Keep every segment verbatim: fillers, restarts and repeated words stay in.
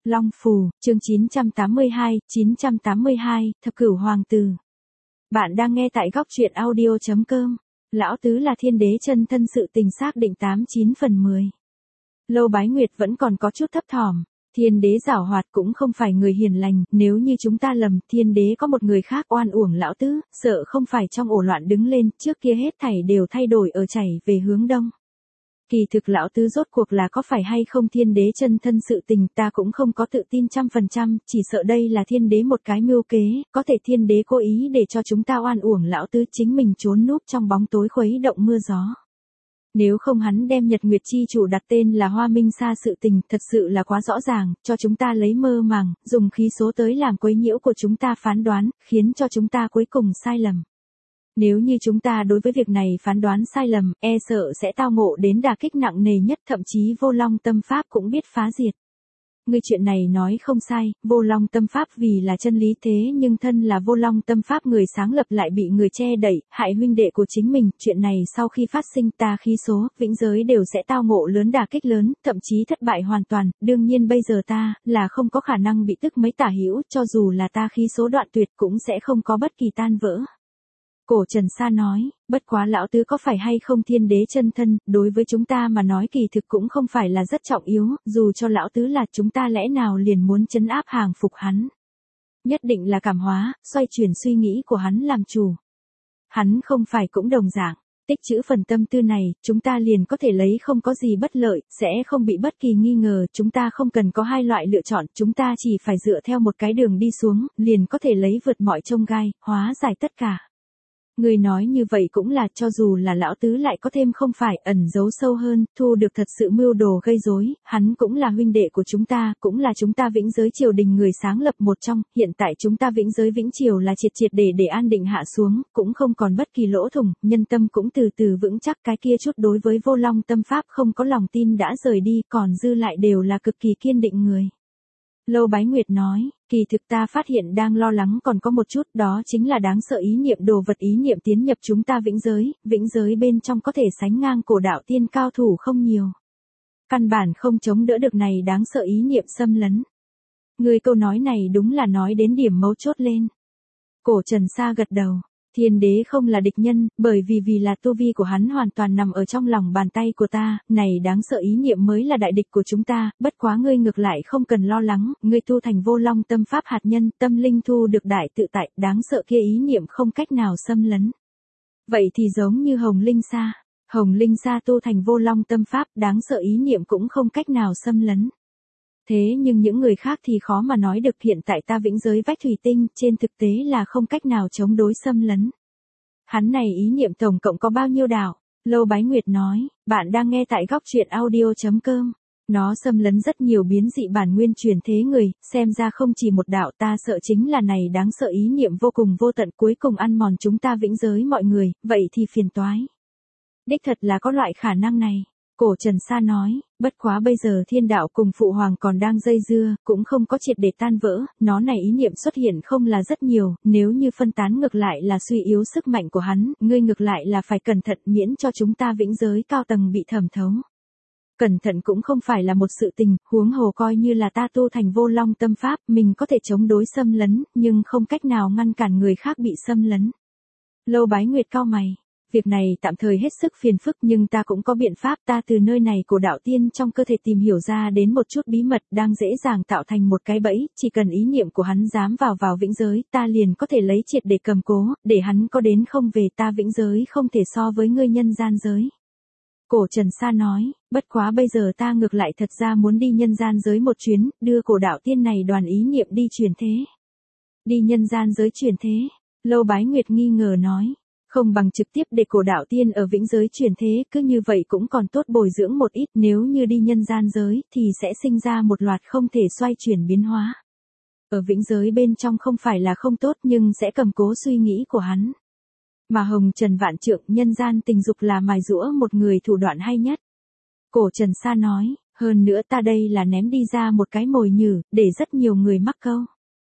Long Phù, chương chín trăm tám mươi hai, chín trăm tám mươi hai, Thập Cửu Hoàng Tử. Bạn đang nghe tại góc truyện audio chấm com. Lão tứ là thiên đế chân thân, sự tình xác định tám chín phần mười. Lâu Bái Nguyệt vẫn còn có chút thấp thỏm. Thiên đế giảo hoạt cũng không phải người hiền lành, nếu như chúng ta lầm, thiên đế có một người khác oan uổng lão tứ, sợ không phải trong ổ loạn đứng lên, trước kia hết thảy đều thay đổi ở chảy về hướng đông. Kỳ thực lão tứ rốt cuộc là có phải hay không thiên đế chân thân, sự tình ta cũng không có tự tin trăm phần trăm, chỉ sợ đây là thiên đế một cái mưu kế, có thể thiên đế cố ý để cho chúng ta oan uổng lão tứ, chính mình trốn núp trong bóng tối khuấy động mưa gió. Nếu không hắn đem Nhật Nguyệt chi chủ đặt tên là Hoa Minh Sa, sự tình thật sự là quá rõ ràng, cho chúng ta lấy mơ màng, dùng khí số tới làm quấy nhiễu của chúng ta phán đoán, khiến cho chúng ta cuối cùng sai lầm. Nếu như chúng ta đối với việc này phán đoán sai lầm, e sợ sẽ tao ngộ đến đả kích nặng nề nhất, thậm chí Vô Long Tâm Pháp cũng biết phá diệt. Ngươi chuyện này nói không sai, Vô Long Tâm Pháp vì là chân lý, thế nhưng thân là Vô Long Tâm Pháp người sáng lập lại bị người che đậy, hại huynh đệ của chính mình, chuyện này sau khi phát sinh ta khí số, vĩnh giới đều sẽ tao ngộ lớn đả kích lớn, thậm chí thất bại hoàn toàn, đương nhiên bây giờ ta, là không có khả năng bị tức mấy tả hữu, cho dù là ta khí số đoạn tuyệt cũng sẽ không có bất kỳ tan vỡ. Cổ Trần Sa nói, bất quá lão tứ có phải hay không thiên đế chân thân, đối với chúng ta mà nói kỳ thực cũng không phải là rất trọng yếu, dù cho lão tứ là, chúng ta lẽ nào liền muốn trấn áp hàng phục hắn. Nhất định là cảm hóa, xoay chuyển suy nghĩ của hắn làm chủ. Hắn không phải cũng đồng dạng, tích trữ phần tâm tư này, chúng ta liền có thể lấy không có gì bất lợi, sẽ không bị bất kỳ nghi ngờ, chúng ta không cần có hai loại lựa chọn, chúng ta chỉ phải dựa theo một cái đường đi xuống, liền có thể lấy vượt mọi chông gai, hóa giải tất cả. Người nói như vậy cũng là, cho dù là lão tứ lại có thêm không phải, ẩn giấu sâu hơn, thu được thật sự mưu đồ gây rối, hắn cũng là huynh đệ của chúng ta, cũng là chúng ta Vĩnh Giới triều đình người sáng lập một trong, hiện tại chúng ta Vĩnh Giới Vĩnh Triều là triệt triệt để để an định hạ xuống, cũng không còn bất kỳ lỗ thủng, nhân tâm cũng từ từ vững chắc, cái kia chút đối với Vô Long Tâm Pháp không có lòng tin đã rời đi, còn dư lại đều là cực kỳ kiên định người. Lâu Bái Nguyệt nói, kỳ thực ta phát hiện đang lo lắng còn có một chút, đó chính là đáng sợ ý niệm đồ vật, ý niệm tiến nhập chúng ta Vĩnh Giới, Vĩnh Giới bên trong có thể sánh ngang cổ đạo tiên cao thủ không nhiều. Căn bản không chống đỡ được này đáng sợ ý niệm xâm lấn. Người câu nói này đúng là nói đến điểm mấu chốt lên. Cổ Trần Sa gật đầu. Thiên đế không là địch nhân, bởi vì vì là tu vi của hắn hoàn toàn nằm ở trong lòng bàn tay của ta, này đáng sợ ý niệm mới là đại địch của chúng ta, bất quá ngươi ngược lại không cần lo lắng, ngươi tu thành Vô Long Tâm Pháp hạt nhân, tâm linh thu được đại tự tại, đáng sợ kia ý niệm không cách nào xâm lấn. Vậy thì giống như Hồng Linh Sa, Hồng Linh Sa tu thành Vô Long Tâm Pháp, đáng sợ ý niệm cũng không cách nào xâm lấn. Thế nhưng những người khác thì khó mà nói được, hiện tại ta Vĩnh Giới vách thủy tinh, trên thực tế là không cách nào chống đối xâm lấn. Hắn này ý niệm tổng cộng có bao nhiêu đạo? Lâu Bái Nguyệt nói, bạn đang nghe tại góc truyện audio chấm com. Nó xâm lấn rất nhiều biến dị bản nguyên truyền thế người, xem ra không chỉ một đạo, ta sợ chính là này đáng sợ ý niệm vô cùng vô tận, cuối cùng ăn mòn chúng ta Vĩnh Giới mọi người, vậy thì phiền toái. Đích thật là có loại khả năng này. Cổ Trần Sa nói, bất quá bây giờ thiên đạo cùng phụ hoàng còn đang dây dưa, cũng không có triệt để tan vỡ, nó này ý niệm xuất hiện không là rất nhiều, nếu như phân tán ngược lại là suy yếu sức mạnh của hắn, ngươi ngược lại là phải cẩn thận miễn cho chúng ta Vĩnh Giới cao tầng bị thẩm thấu. Cẩn thận cũng không phải là một sự tình, huống hồ coi như là ta tu thành Vô Long Tâm Pháp, mình có thể chống đối xâm lấn, nhưng không cách nào ngăn cản người khác bị xâm lấn. Lâu Bái Nguyệt cau mày. Việc này tạm thời hết sức phiền phức, nhưng ta cũng có biện pháp, ta từ nơi này của đạo tiên trong cơ thể tìm hiểu ra đến một chút bí mật đang dễ dàng tạo thành một cái bẫy, chỉ cần ý niệm của hắn dám vào vào Vĩnh Giới, ta liền có thể lấy triệt để cầm cố, để hắn có đến không về, ta Vĩnh Giới không thể so với ngươi nhân gian giới. Cổ Trần Sa nói, bất quá bây giờ ta ngược lại thật ra muốn đi nhân gian giới một chuyến, đưa cổ đạo tiên này đoàn ý niệm đi truyền thế. Đi nhân gian giới truyền thế, Lâu Bái Nguyệt nghi ngờ nói. Không bằng trực tiếp để cổ đạo tiên ở Vĩnh Giới truyền thế, cứ như vậy cũng còn tốt bồi dưỡng một ít, nếu như đi nhân gian giới, thì sẽ sinh ra một loạt không thể xoay chuyển biến hóa. Ở Vĩnh Giới bên trong không phải là không tốt, nhưng sẽ cầm cố suy nghĩ của hắn. Mà Hồng Trần Vạn Trượng, nhân gian tình dục là mài giũa một người thủ đoạn hay nhất. Cổ Trần Sa nói, hơn nữa ta đây là ném đi ra một cái mồi nhử, để rất nhiều người mắc câu.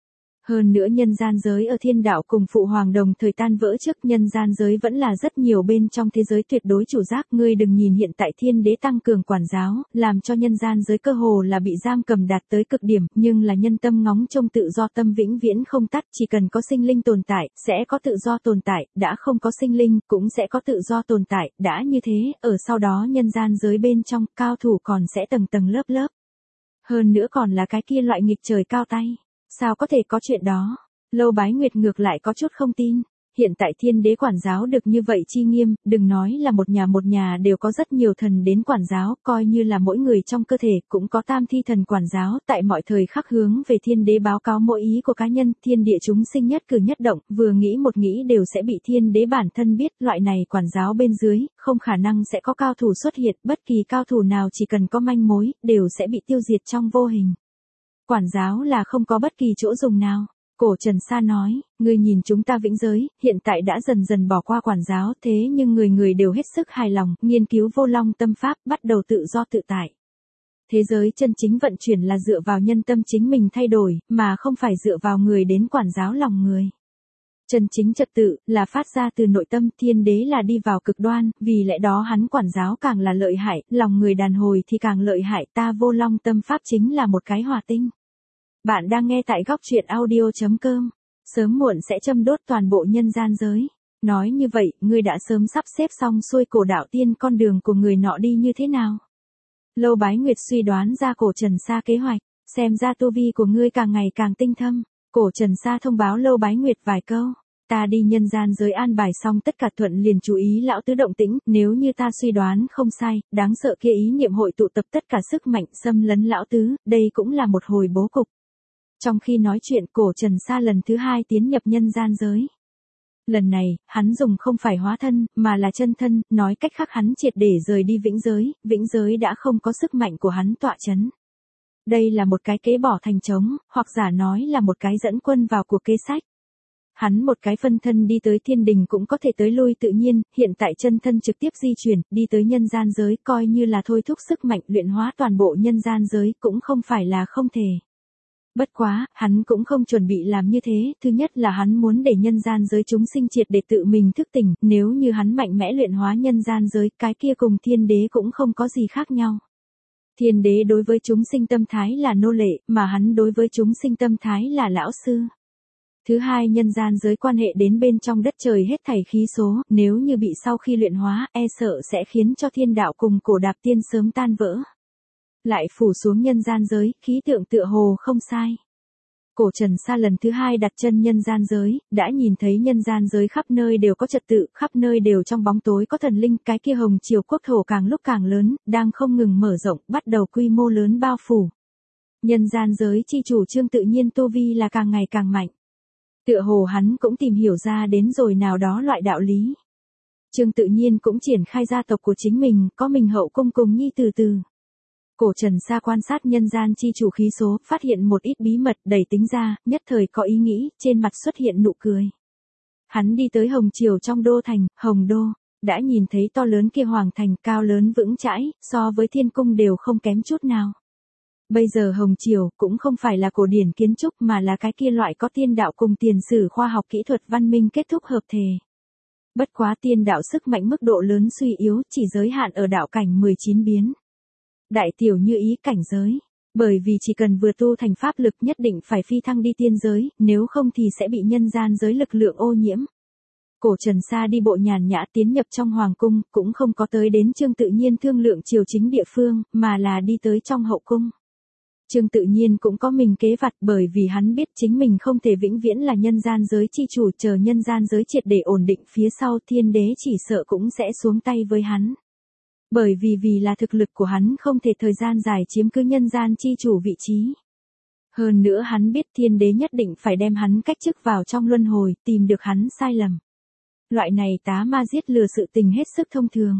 Hơn nữa nhân gian giới ở thiên đạo cùng phụ hoàng đồng thời tan vỡ trước, nhân gian giới vẫn là rất nhiều bên trong thế giới tuyệt đối chủ giác. Ngươi đừng nhìn hiện tại thiên đế tăng cường quản giáo, làm cho nhân gian giới cơ hồ là bị giam cầm đạt tới cực điểm, nhưng là nhân tâm ngóng trông tự do tâm vĩnh viễn không tắt, chỉ cần có sinh linh tồn tại, sẽ có tự do tồn tại, đã không có sinh linh, cũng sẽ có tự do tồn tại, đã như thế, ở sau đó nhân gian giới bên trong, cao thủ còn sẽ tầng tầng lớp lớp. Hơn nữa còn là cái kia loại nghịch trời cao tay. Sao có thể có chuyện đó? Lâu Bái Nguyệt ngược lại có chút không tin. Hiện tại thiên đế quản giáo được như vậy chi nghiêm, đừng nói là một nhà một nhà đều có rất nhiều thần đến quản giáo, coi như là mỗi người trong cơ thể cũng có tam thi thần quản giáo, tại mọi thời khắc hướng về thiên đế báo cáo mỗi ý của cá nhân, thiên địa chúng sinh nhất cử nhất động, vừa nghĩ một nghĩ đều sẽ bị thiên đế bản thân biết, loại này quản giáo bên dưới, không khả năng sẽ có cao thủ xuất hiện, bất kỳ cao thủ nào chỉ cần có manh mối, đều sẽ bị tiêu diệt trong vô hình. Quản giáo là không có bất kỳ chỗ dùng nào. Cổ Trần Sa nói, ngươi nhìn chúng ta vĩnh giới, hiện tại đã dần dần bỏ qua quản giáo, thế nhưng người người đều hết sức hài lòng, nghiên cứu vô long tâm pháp, bắt đầu tự do tự tại. Thế giới chân chính vận chuyển là dựa vào nhân tâm chính mình thay đổi, mà không phải dựa vào người đến quản giáo lòng người. Chân chính trật tự, là phát ra từ nội tâm, thiên đế là đi vào cực đoan, vì lẽ đó hắn quản giáo càng là lợi hại, lòng người đàn hồi thì càng lợi hại, ta vô long tâm pháp chính là một cái hỏa tinh. Bạn đang nghe tại góc truyện audio chấm com, sớm muộn sẽ châm đốt toàn bộ nhân gian giới. Nói như vậy, ngươi đã sớm sắp xếp xong xuôi cổ đạo tiên con đường của người nọ đi như thế nào? Lâu Bái Nguyệt suy đoán ra Cổ Trần Sa kế hoạch, xem ra tu vi của ngươi càng ngày càng tinh thâm. Cổ Trần Sa thông báo Lâu Bái Nguyệt vài câu, ta đi nhân gian giới an bài xong tất cả thuận liền chú ý lão tứ động tĩnh, nếu như ta suy đoán không sai, đáng sợ kia ý niệm hội tụ tập tất cả sức mạnh xâm lấn lão tứ, đây cũng là một hồi bố cục. Trong khi nói chuyện, Cổ Trần Sa lần thứ hai tiến nhập nhân gian giới. Lần này, hắn dùng không phải hóa thân, mà là chân thân, nói cách khác hắn triệt để rời đi vĩnh giới, vĩnh giới đã không có sức mạnh của hắn tọa chấn. Đây là một cái kế bỏ thành trống, hoặc giả nói là một cái dẫn quân vào cuộc kế sách. Hắn một cái phân thân đi tới thiên đình cũng có thể tới lui tự nhiên, hiện tại chân thân trực tiếp di chuyển, đi tới nhân gian giới, coi như là thôi thúc sức mạnh luyện hóa toàn bộ nhân gian giới, cũng không phải là không thể. Bất quá, hắn cũng không chuẩn bị làm như thế, thứ nhất là hắn muốn để nhân gian giới chúng sinh triệt để tự mình thức tỉnh, nếu như hắn mạnh mẽ luyện hóa nhân gian giới, cái kia cùng thiên đế cũng không có gì khác nhau. Thiên đế đối với chúng sinh tâm thái là nô lệ, mà hắn đối với chúng sinh tâm thái là lão sư. Thứ hai, nhân gian giới quan hệ đến bên trong đất trời hết thảy khí số, nếu như bị sau khi luyện hóa, e sợ sẽ khiến cho thiên đạo cùng cổ đạp tiên sớm tan vỡ. Lại phủ xuống nhân gian giới, khí tượng tựa hồ không sai. Cổ Trần Sa lần thứ hai đặt chân nhân gian giới, đã nhìn thấy nhân gian giới khắp nơi đều có trật tự, khắp nơi đều trong bóng tối có thần linh, cái kia hồng triều quốc thổ càng lúc càng lớn, đang không ngừng mở rộng, bắt đầu quy mô lớn bao phủ. Nhân gian giới chi chủ Trương Tự Nhiên tu vi là càng ngày càng mạnh. Tựa hồ hắn cũng tìm hiểu ra đến rồi nào đó loại đạo lý. Trương Tự Nhiên cũng triển khai gia tộc của chính mình, có mình hậu cung cùng nhi từ từ. Cổ Trần Sa quan sát nhân gian chi chủ khí số, phát hiện một ít bí mật, đẩy tính ra, nhất thời có ý nghĩ, trên mặt xuất hiện nụ cười. Hắn đi tới Hồng Triều trong đô thành, Hồng Đô, đã nhìn thấy to lớn kia hoàng thành, cao lớn vững chãi, so với thiên cung đều không kém chút nào. Bây giờ Hồng Triều cũng không phải là cổ điển kiến trúc mà là cái kia loại có tiên đạo cùng tiền sử khoa học kỹ thuật văn minh kết thúc hợp thể. Bất quá tiên đạo sức mạnh mức độ lớn suy yếu, chỉ giới hạn ở đạo cảnh mười chín biến. Đại tiểu như ý cảnh giới, bởi vì chỉ cần vừa tu thành pháp lực nhất định phải phi thăng đi tiên giới, nếu không thì sẽ bị nhân gian giới lực lượng ô nhiễm. Cổ Trần Sa đi bộ nhàn nhã tiến nhập trong hoàng cung, cũng không có tới đến Trương Tự Nhiên thương lượng triều chính địa phương, mà là đi tới trong hậu cung. Trương Tự Nhiên cũng có mình kế vặt, bởi vì hắn biết chính mình không thể vĩnh viễn là nhân gian giới chi chủ, chờ nhân gian giới triệt để ổn định phía sau, thiên đế chỉ sợ cũng sẽ xuống tay với hắn. Bởi vì vì là thực lực của hắn không thể thời gian dài chiếm cứ nhân gian chi chủ vị trí. Hơn nữa hắn biết thiên đế nhất định phải đem hắn cách chức vào trong luân hồi, tìm được hắn sai lầm. Loại này tá ma giết lừa sự tình hết sức thông thường.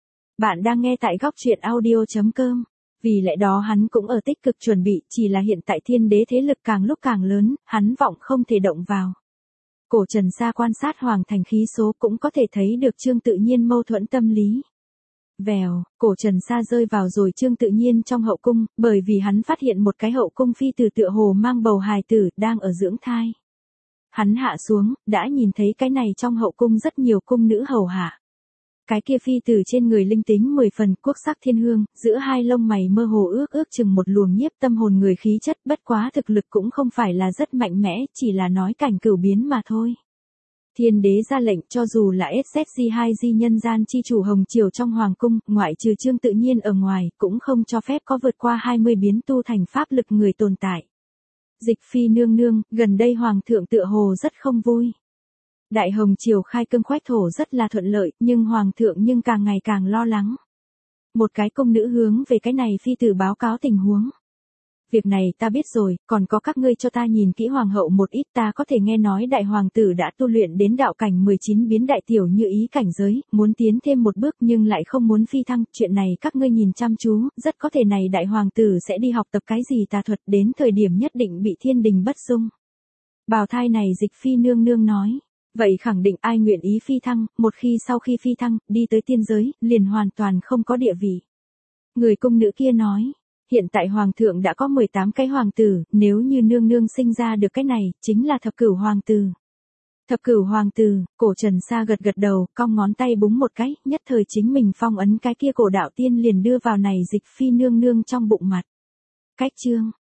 Bạn đang nghe tại góc truyện audio chấm com. Vì lẽ đó hắn cũng ở tích cực chuẩn bị, chỉ là hiện tại thiên đế thế lực càng lúc càng lớn, hắn vọng không thể động vào. Cổ Trần Sa quan sát hoàng thành khí số cũng có thể thấy được Trương Tự Nhiên mâu thuẫn tâm lý. Vèo, cổ Trần Sa rơi vào rồi Trương Tự Nhiên trong hậu cung, bởi vì hắn phát hiện một cái hậu cung phi tử tựa hồ mang bầu hài tử, đang ở dưỡng thai. Hắn hạ xuống, đã nhìn thấy cái này trong hậu cung rất nhiều cung nữ hầu hạ. Cái kia phi tử trên người linh tính mười phần, quốc sắc thiên hương, giữa hai lông mày mơ hồ ước ước chừng một luồng nhiếp tâm hồn người khí chất, bất quá thực lực cũng không phải là rất mạnh mẽ, chỉ là nói cảnh cửu biến mà thôi. Thiên đế ra lệnh cho dù là ét zét giê hai di nhân gian chi chủ Hồng Triều trong Hoàng cung, ngoại trừ Trương Tự Nhiên ở ngoài, cũng không cho phép có vượt qua hai mươi biến tu thành pháp lực người tồn tại. Dịch phi nương nương, gần đây Hoàng thượng tựa hồ rất không vui. Đại Hồng Triều khai cương khoách thổ rất là thuận lợi, nhưng Hoàng thượng nhưng càng ngày càng lo lắng. Một cái công nữ hướng về cái này phi tử báo cáo tình huống. Việc này ta biết rồi, còn có các ngươi cho ta nhìn kỹ hoàng hậu một ít, ta có thể nghe nói đại hoàng tử đã tu luyện đến đạo cảnh mười chín biến đại tiểu như ý cảnh giới, muốn tiến thêm một bước nhưng lại không muốn phi thăng, chuyện này các ngươi nhìn chăm chú, rất có thể này đại hoàng tử sẽ đi học tập cái gì tà thuật, đến thời điểm nhất định bị thiên đình bất dung. Bào thai này Dịch phi nương nương nói, vậy khẳng định ai nguyện ý phi thăng, một khi sau khi phi thăng, đi tới tiên giới, liền hoàn toàn không có địa vị. Người cung nữ kia nói. Hiện tại hoàng thượng đã có mười tám cái hoàng tử, nếu như nương nương sinh ra được cái này, chính là thập cửu hoàng tử. Thập cửu hoàng tử, cổ Trần Sa gật gật đầu, cong ngón tay búng một cái, nhất thời chính mình phong ấn cái kia cổ đạo tiên liền đưa vào này Dịch phi nương nương trong bụng mặt. Cách chương